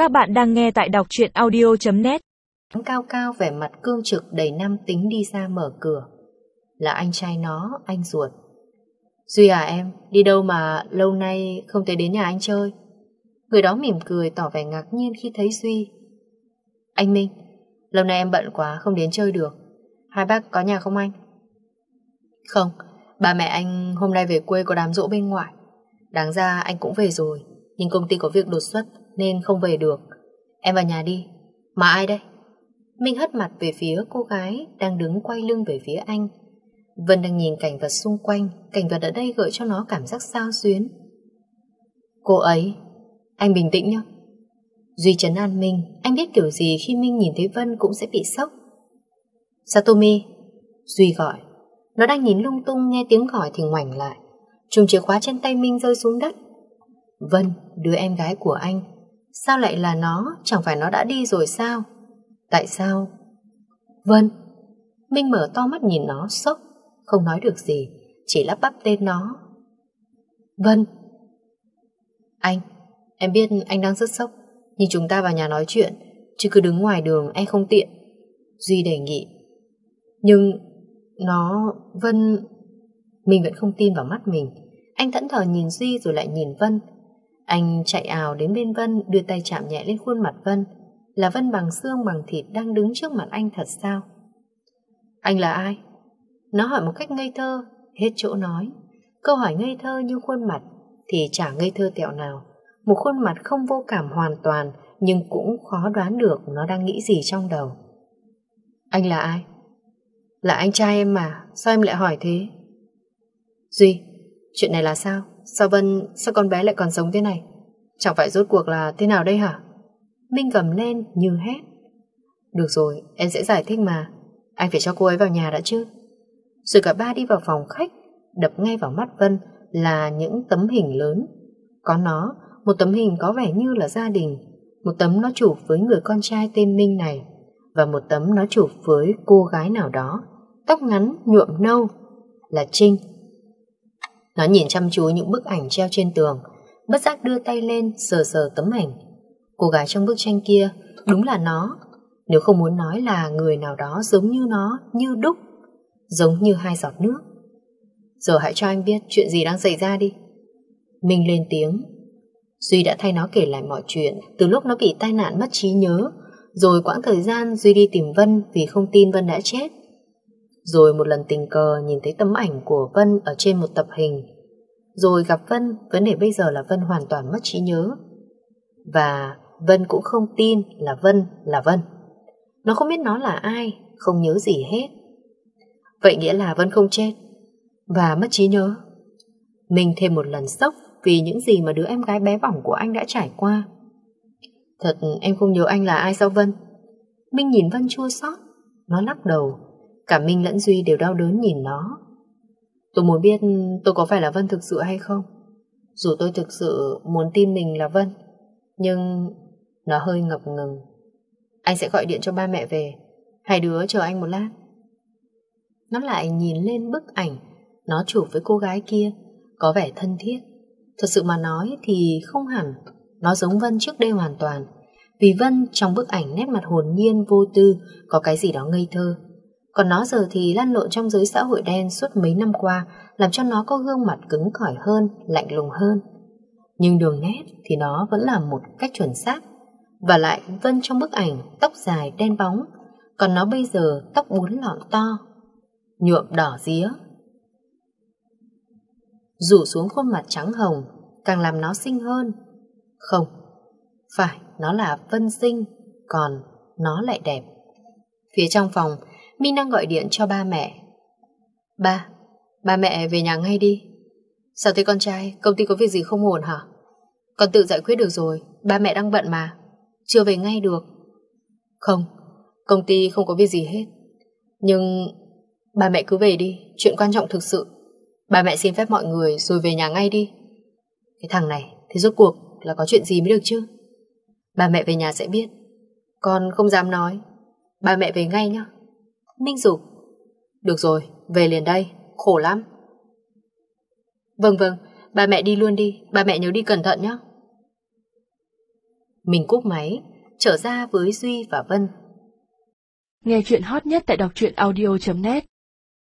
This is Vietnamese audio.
Các bạn đang nghe tại đọc truyện audio.net. Cao cao vẻ mặt cương trực đầy nam tính đi ra mở cửa. Là anh trai nó, anh ruột. Duy à em, đi đâu mà lâu nay không thấy đến nhà anh chơi? Người đó mỉm cười tỏ vẻ ngạc nhiên khi thấy Duy. Anh Minh, lâu nay em bận quá không đến chơi được. Hai bác có nhà không anh? Không, ba mẹ anh hôm nay về quê có đám giỗ bên ngoài. Đáng ra anh cũng về rồi, nhưng công ty có việc đột xuất nên không về được. Em vào nhà đi. Mà ai đây? Minh hất mặt về phía cô gái đang đứng quay lưng về phía anh. Vân đang nhìn cảnh vật xung quanh. Cảnh vật ở đây gợi cho nó cảm giác xao xuyến. Cô ấy. Anh bình tĩnh nhé. Duy trấn an Minh. Anh biết kiểu gì khi Minh nhìn thấy Vân cũng sẽ bị sốc. Satomi. Duy gọi. Nó đang nhìn lung tung, nghe tiếng gọi thì ngoảnh lại. Chùm chìa khóa trên tay Minh rơi xuống đất. Vân, đứa em gái của anh. Sao lại là nó? Chẳng phải nó đã đi rồi sao? Tại sao? Vân. Minh mở to mắt nhìn nó sốc. Không nói được gì, chỉ lắp bắp tên nó. Vân. Anh, em biết anh đang rất sốc, nhưng chúng ta vào nhà nói chuyện, chứ cứ đứng ngoài đường em không tiện. Duy đề nghị. Nhưng nó... Vân... Mình vẫn không tin vào mắt mình. Anh thẫn thờ nhìn Duy rồi lại nhìn Vân. Anh chạy ào đến bên Vân, đưa tay chạm nhẹ lên khuôn mặt Vân. Là Vân bằng xương bằng thịt đang đứng trước mặt anh thật sao? Anh là ai? Nó hỏi một cách ngây thơ, hết chỗ nói. Câu hỏi ngây thơ như khuôn mặt thì chả ngây thơ tẹo nào. Một khuôn mặt không vô cảm hoàn toàn, nhưng cũng khó đoán được nó đang nghĩ gì trong đầu. Anh là ai? Là anh trai em mà, sao em lại hỏi thế? Duy, chuyện này là sao? Sao con bé lại còn sống thế này? Chẳng phải rốt cuộc là thế nào đây hả? Minh gầm lên như hét. Được rồi, em sẽ giải thích mà. Anh phải cho cô ấy vào nhà đã chứ. Rồi cả ba đi vào phòng khách. Đập ngay vào mắt Vân là những tấm hình lớn. Có nó, một tấm hình có vẻ như là gia đình. Một tấm nó chụp với người con trai tên Minh này. Và một tấm nó chụp với cô gái nào đó, tóc ngắn nhuộm nâu, là Trinh. Nó nhìn chăm chú những bức ảnh treo trên tường, bất giác đưa tay lên sờ sờ tấm ảnh. Cô gái trong bức tranh kia đúng là nó. Nếu không muốn nói là người nào đó giống như nó, như đúc, giống như hai giọt nước. Giờ hãy cho anh biết chuyện gì đang xảy ra đi. Minh lên tiếng. Duy đã thay nó kể lại mọi chuyện, từ lúc nó bị tai nạn mất trí nhớ, rồi quãng thời gian Duy đi tìm Vân vì không tin Vân đã chết. Rồi một lần tình cờ nhìn thấy tấm ảnh của Vân ở trên một tập hình. Rồi gặp Vân, vấn đề bây giờ là Vân hoàn toàn mất trí nhớ. Và Vân cũng không tin là Vân là Vân. Nó không biết nó là ai, không nhớ gì hết. Vậy nghĩa là Vân không chết và mất trí nhớ. Mình thêm một lần sốc vì những gì mà đứa em gái bé bỏng của anh đã trải qua. Thật em không nhớ anh là ai sao Vân? Minh nhìn Vân chua xót. Nó lắc đầu. Cả Minh lẫn Duy đều đau đớn nhìn nó. Tôi muốn biết tôi có phải là Vân thực sự hay không. Dù tôi thực sự muốn tin mình là Vân, nhưng nó hơi ngập ngừng. Anh sẽ gọi điện cho ba mẹ về. Hai đứa chờ anh một lát. Nó lại nhìn lên bức ảnh nó chụp với cô gái kia, có vẻ thân thiết. Thật sự mà nói thì không hẳn. Nó giống Vân trước đây hoàn toàn. Vì Vân trong bức ảnh nét mặt hồn nhiên vô tư, có cái gì đó ngây thơ. Còn nó giờ thì lăn lộn trong giới xã hội đen suốt mấy năm qua, làm cho nó có gương mặt cứng cỏi hơn, lạnh lùng hơn. Nhưng đường nét thì nó vẫn là một cách chuẩn xác. Và lại Vân trong bức ảnh tóc dài đen bóng, còn nó bây giờ tóc búi lọn to, nhuộm đỏ día, rủ xuống khuôn mặt trắng hồng, càng làm nó xinh hơn. Không, phải, nó là Vân xinh, còn nó lại đẹp. Phía trong phòng, Minh đang gọi điện cho ba mẹ. Ba mẹ về nhà ngay đi. Sao thế con trai, công ty có việc gì không ổn hả? Con tự giải quyết được rồi, ba mẹ đang bận mà, chưa về ngay được. Không, công ty không có việc gì hết. Nhưng ba mẹ cứ về đi, chuyện quan trọng thực sự. Ba mẹ xin phép mọi người rồi về nhà ngay đi. Cái thằng này, thế rốt cuộc là có chuyện gì mới được chứ? Ba mẹ về nhà sẽ biết. Con không dám nói. Ba mẹ về ngay nhá. Minh giục. Được rồi, về liền đây, khổ lắm. Vâng, ba mẹ đi luôn đi, ba mẹ nhớ đi cẩn thận nhé. Mình cúp máy, trở ra với Duy và Vân. Nghe chuyện hot nhất tại đọc truyện audio.net